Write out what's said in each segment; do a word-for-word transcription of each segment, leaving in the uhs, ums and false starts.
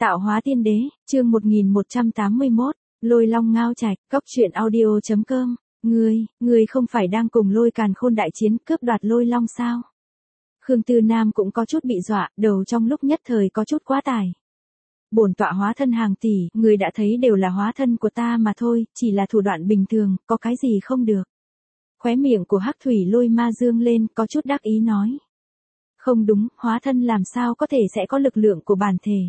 Tạo hóa tiên đế, chương một nghìn một trăm tám mươi mốt, Lôi Long Ngao Trạch, Cốc truyện audio chấm com. Ngươi, ngươi không phải đang cùng Lôi Càn Khôn đại chiến cướp đoạt Lôi Long sao? Khương Tư Nam cũng có chút bị dọa, đầu trong lúc nhất thời có chút quá tải. Bổn tọa hóa thân hàng tỷ, người đã thấy đều là hóa thân của ta mà thôi, chỉ là thủ đoạn bình thường, có cái gì không được. Khóe miệng của Hắc Thủy Lôi Ma dương lên, có chút đắc ý nói. Không đúng, hóa thân làm sao có thể sẽ có lực lượng của bản thể.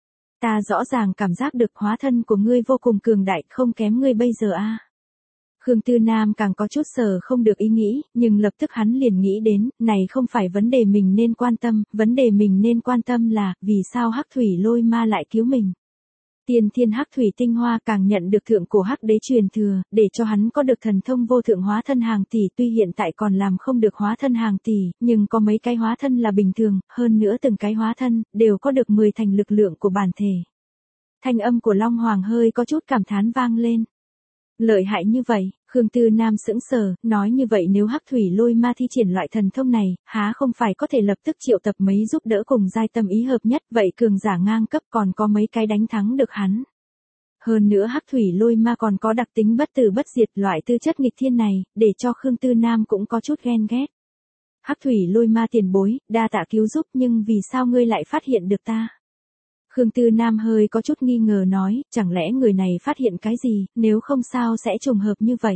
Ta rõ ràng cảm giác được hóa thân của ngươi vô cùng cường đại, không kém ngươi bây giờ a. À. Khương Tư Nam càng có chút sờ không được ý nghĩ, nhưng lập tức hắn liền nghĩ đến, này không phải vấn đề mình nên quan tâm, vấn đề mình nên quan tâm là, vì sao Hắc Thủy Lôi Ma lại cứu mình. Tiên thiên Hắc Thủy tinh hoa càng nhận được thượng cổ Hắc đế truyền thừa, để cho hắn có được thần thông vô thượng hóa thân hàng tỷ, tuy hiện tại còn làm không được hóa thân hàng tỷ, nhưng có mấy cái hóa thân là bình thường, hơn nữa từng cái hóa thân, đều có được mười thành lực lượng của bản thể. Thanh âm của Long Hoàng hơi có chút cảm thán vang lên. Lợi hại như vậy, Khương Tư Nam sững sờ, nói như vậy nếu Hắc Thủy Lôi Ma thi triển loại thần thông này, há không phải có thể lập tức triệu tập mấy giúp đỡ cùng giai tâm ý hợp nhất, vậy cường giả ngang cấp còn có mấy cái đánh thắng được hắn. Hơn nữa Hắc Thủy Lôi Ma còn có đặc tính bất tử bất diệt, loại tư chất nghịch thiên này, để cho Khương Tư Nam cũng có chút ghen ghét. Hắc Thủy Lôi Ma tiền bối, đa tạ cứu giúp, nhưng vì sao ngươi lại phát hiện được ta? Khương Tư Nam hơi có chút nghi ngờ nói, chẳng lẽ người này phát hiện cái gì, nếu không sao sẽ trùng hợp như vậy.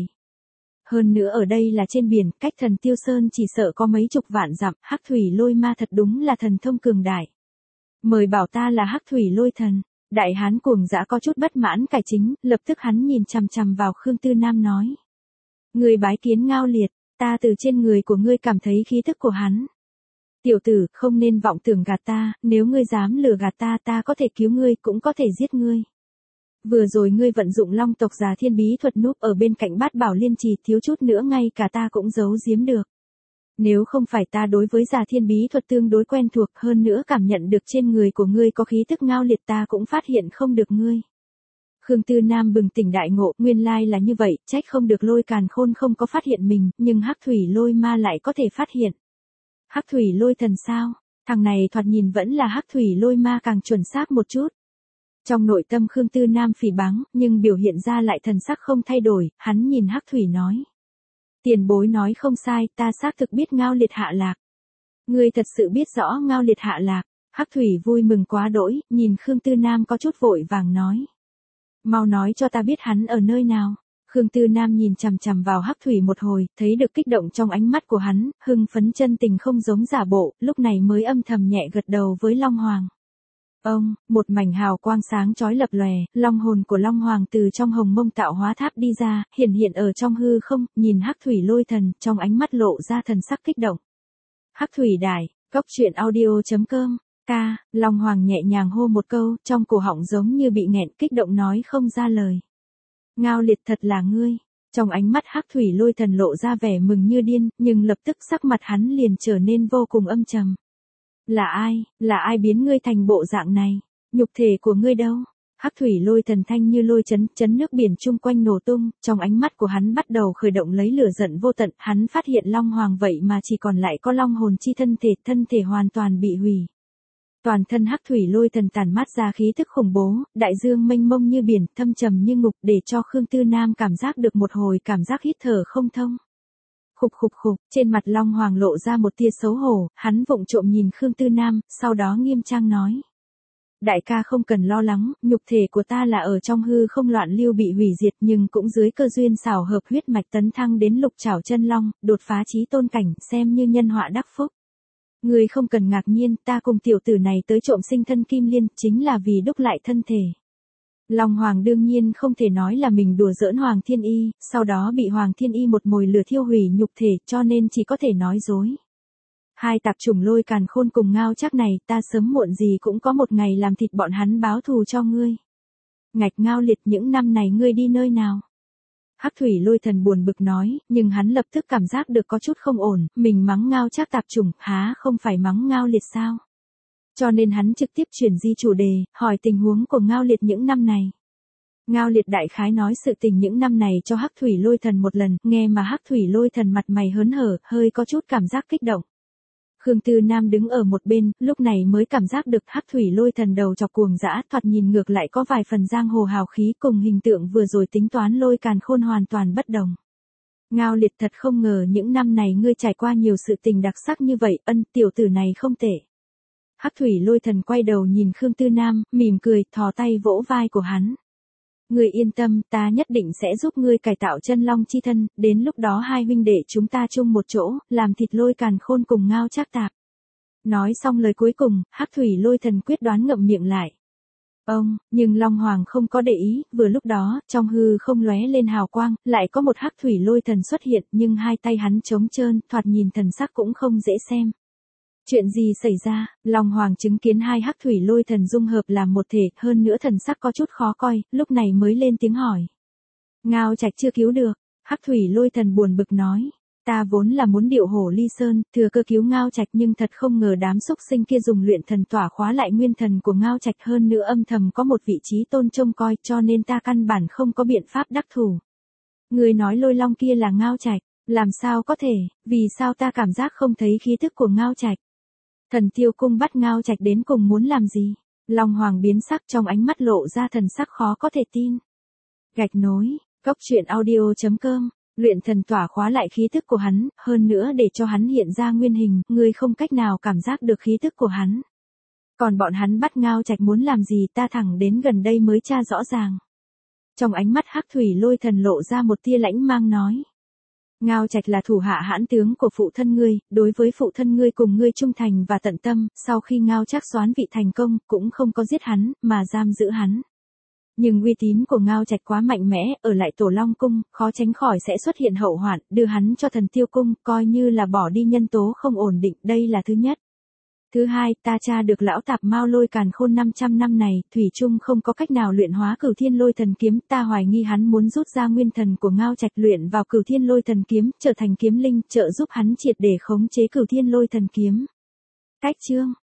Hơn nữa ở đây là trên biển, cách Thần Tiêu Sơn chỉ sợ có mấy chục vạn dặm, Hắc Thủy Lôi Ma thật đúng là thần thông cường đại. Mời bảo ta là Hắc Thủy Lôi Thần. Đại hán cuồng dã có chút bất mãn cải chính, lập tức hắn nhìn chằm chằm vào Khương Tư Nam nói. Người bái kiến Ngao Liệt, ta từ trên người của ngươi cảm thấy khí thức của hắn. Tiểu tử, không nên vọng tưởng gạt ta, nếu ngươi dám lừa gạt ta ta có thể cứu ngươi cũng có thể giết ngươi. Vừa rồi ngươi vận dụng Long tộc Già Thiên bí thuật núp ở bên cạnh Bát Bảo Liên Trì, thiếu chút nữa ngay cả ta cũng giấu giếm được. Nếu không phải ta đối với Già Thiên bí thuật tương đối quen thuộc, hơn nữa cảm nhận được trên người của ngươi có khí tức Ngao Liệt, ta cũng phát hiện không được ngươi. Khương Tư Nam bừng tỉnh đại ngộ, nguyên lai là như vậy, trách không được Lôi Càn Khôn không có phát hiện mình, nhưng Hắc Thủy Lôi Ma lại có thể phát hiện. Hắc Thủy Lôi Thần sao? Thằng này thoạt nhìn vẫn là Hắc Thủy Lôi Ma càng chuẩn xác một chút. Trong nội tâm Khương Tư Nam phỉ báng, nhưng biểu hiện ra lại thần sắc không thay đổi, hắn nhìn Hắc Thủy nói. Tiền bối nói không sai, ta xác thực biết Ngao Liệt hạ lạc. Ngươi thật sự biết rõ Ngao Liệt hạ lạc. Hắc Thủy vui mừng quá đỗi, nhìn Khương Tư Nam có chút vội vàng nói. Mau nói cho ta biết hắn ở nơi nào. Khương Tư Nam nhìn chằm chằm vào Hắc Thủy một hồi, thấy được kích động trong ánh mắt của hắn, hưng phấn chân tình không giống giả bộ, lúc này mới âm thầm nhẹ gật đầu với Long Hoàng. Ông, một mảnh hào quang sáng chói lập lòe, long hồn của Long Hoàng từ trong hồng mông tạo hóa tháp đi ra, hiện hiện ở trong hư không, nhìn Hắc Thủy Lôi Thần, trong ánh mắt lộ ra thần sắc kích động. Hắc Thủy Đài, Cốc truyện audio chấm com. Ca, Long Hoàng nhẹ nhàng hô một câu, trong cổ họng giống như bị nghẹn, kích động nói không ra lời. Ngao Liệt thật là ngươi. Trong ánh mắt Hắc Thủy Lôi Thần lộ ra vẻ mừng như điên, nhưng lập tức sắc mặt hắn liền trở nên vô cùng âm trầm. Là ai, là ai biến ngươi thành bộ dạng này? Nhục thể của ngươi đâu? Hắc Thủy Lôi Thần thanh như lôi chấn, chấn nước biển chung quanh nổ tung, trong ánh mắt của hắn bắt đầu khởi động lấy lửa giận vô tận, hắn phát hiện Long Hoàng vậy mà chỉ còn lại có long hồn chi thân thể, thân thể hoàn toàn bị hủy. Toàn thân Hắc Thủy Lôi Thần tản mát ra khí tức khủng bố, đại dương mênh mông như biển, thâm trầm như ngục, để cho Khương Tư Nam cảm giác được một hồi cảm giác hít thở không thông. Khục khục khục, trên mặt Long Hoàng lộ ra một tia xấu hổ, hắn vụng trộm nhìn Khương Tư Nam, sau đó nghiêm trang nói. Đại ca không cần lo lắng, nhục thể của ta là ở trong hư không loạn lưu bị hủy diệt, nhưng cũng dưới cơ duyên xảo hợp huyết mạch tấn thăng đến lục trảo chân long, đột phá chí tôn cảnh, xem như nhân họa đắc phúc. Ngươi không cần ngạc nhiên, ta cùng tiểu tử này tới trộm sinh thân Kim Liên, chính là vì đúc lại thân thể. Long Hoàng đương nhiên không thể nói là mình đùa giỡn Hoàng Thiên Y, sau đó bị Hoàng Thiên Y một mồi lửa thiêu hủy nhục thể, cho nên chỉ có thể nói dối. Hai tạp chủng Lôi Càn Khôn cùng Ngao Trác này, ta sớm muộn gì cũng có một ngày làm thịt bọn hắn báo thù cho ngươi. Ngạch Ngao Liệt, những năm này ngươi đi nơi nào? Hắc Thủy Lôi Thần buồn bực nói, nhưng hắn lập tức cảm giác được có chút không ổn, mình mắng Ngao Trác tạp chủng, há không phải mắng Ngao Liệt sao? Cho nên hắn trực tiếp chuyển di chủ đề, hỏi tình huống của Ngao Liệt những năm này. Ngao Liệt đại khái nói sự tình những năm này cho Hắc Thủy Lôi Thần một lần, nghe mà Hắc Thủy Lôi Thần mặt mày hớn hở, hơi có chút cảm giác kích động. Khương Tư Nam đứng ở một bên, lúc này mới cảm giác được hắc thủy lôi thần đầu chọc cuồng dã, thoạt nhìn ngược lại có vài phần giang hồ hào khí, cùng hình tượng vừa rồi tính toán lôi càn khôn hoàn toàn bất đồng. Ngao Liệt, thật không ngờ những năm này ngươi trải qua nhiều sự tình đặc sắc như vậy, ân, tiểu tử này không tệ. Hắc thủy lôi thần quay đầu nhìn Khương Tư Nam, mỉm cười, thò tay vỗ vai của hắn. Ngươi yên tâm, ta nhất định sẽ giúp ngươi cải tạo chân long chi thân, đến lúc đó hai huynh đệ chúng ta chung một chỗ, làm thịt lôi càn khôn cùng Ngao Trác Tạp. Nói xong lời cuối cùng, hắc thủy lôi thần quyết đoán ngậm miệng lại. Ông, nhưng Long Hoàng không có để ý, vừa lúc đó, trong hư không lóe lên hào quang, lại có một hắc thủy lôi thần xuất hiện, nhưng hai tay hắn trống trơn, thoạt nhìn thần sắc cũng không dễ xem. Chuyện gì xảy ra? Long Hoàng chứng kiến hai hắc thủy lôi thần dung hợp làm một thể, hơn nữa thần sắc có chút khó coi, lúc này mới lên tiếng hỏi. Ngao Trạch chưa cứu được, hắc thủy lôi thần buồn bực nói. Ta vốn là muốn điệu hổ ly sơn, thừa cơ cứu Ngao Trạch, nhưng thật không ngờ đám xúc sinh kia dùng luyện thần tỏa khóa lại nguyên thần của Ngao Trạch, hơn nữa âm thầm có một vị trí tôn trông coi, cho nên ta căn bản không có biện pháp đắc thủ. Người nói lôi long kia là Ngao Trạch, làm sao có thể, vì sao ta cảm giác không thấy khí thức của Ngao Trạch? Thần Tiêu Cung bắt Ngao Trạch đến cùng muốn làm gì? Long Hoàng biến sắc, trong ánh mắt lộ ra thần sắc khó có thể tin. Gạch nối, cốc truyện audio chấm com. Luyện thần tỏa khóa lại khí thức của hắn, hơn nữa để cho hắn hiện ra nguyên hình, ngươi không cách nào cảm giác được khí thức của hắn. Còn bọn hắn bắt Ngao Trạch muốn làm gì, ta thẳng đến gần đây mới tra rõ ràng. Trong ánh mắt hắc thủy lôi thần lộ ra một tia lãnh mang nói. Ngao Trạch là thủ hạ hãn tướng của phụ thân ngươi, đối với phụ thân ngươi cùng ngươi trung thành và tận tâm, sau khi Ngao Trác soán vị thành công, cũng không có giết hắn, mà giam giữ hắn. Nhưng uy tín của Ngao Trạch quá mạnh mẽ, ở lại Tổ Long Cung, khó tránh khỏi sẽ xuất hiện hậu hoạn, đưa hắn cho Thần Tiêu Cung, coi như là bỏ đi nhân tố không ổn định, đây là thứ nhất. Thứ hai, ta tra được lão tạp Mao lôi càn khôn năm trăm năm này, thủy chung không có cách nào luyện hóa Cửu Thiên Lôi Thần Kiếm, ta hoài nghi hắn muốn rút ra nguyên thần của Ngao Trạch luyện vào Cửu Thiên Lôi Thần Kiếm, trở thành kiếm linh, trợ giúp hắn triệt để khống chế Cửu Thiên Lôi Thần Kiếm. Cách chương